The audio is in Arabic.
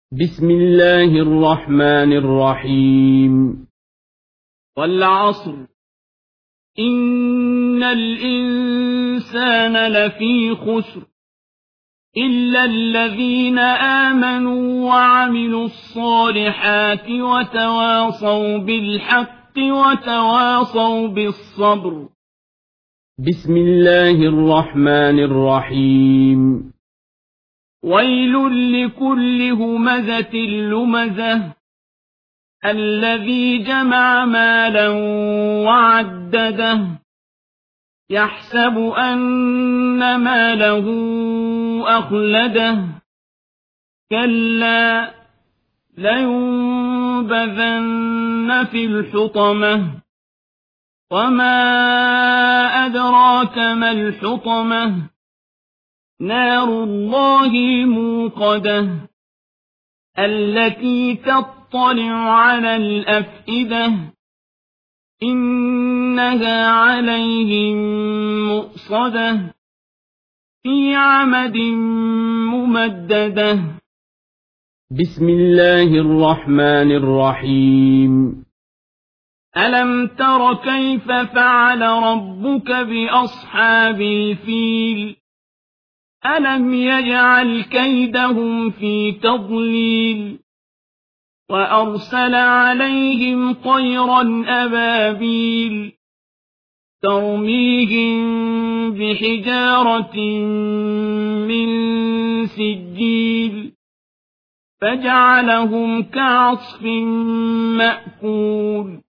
بسم الله الرحمن الرحيم. والعصر إن الإنسان لفي خسر إلا الذين آمنوا وعملوا الصالحات وتواصوا بالحق وتواصوا بالصبر. بسم الله الرحمن الرحيم. ويل لكل همزة لمزة الذي جمع مالا وعدده يحسب أن ماله أخلده كلا لينبذن في الحطمة وما أدراك ما الحطمة نار الله الموقدة التي تطلع على الأفئدة إنها عليهم مؤصدة في عمد ممددة. بسم الله الرحمن الرحيم. ألم تر كيف فعل ربك بأصحاب الفيل ألم يجعل كيدهم في تضليل وأرسل عليهم طيرا أبابيل ترميهم بحجارة من سجيل فجعلهم كعصف مأكول.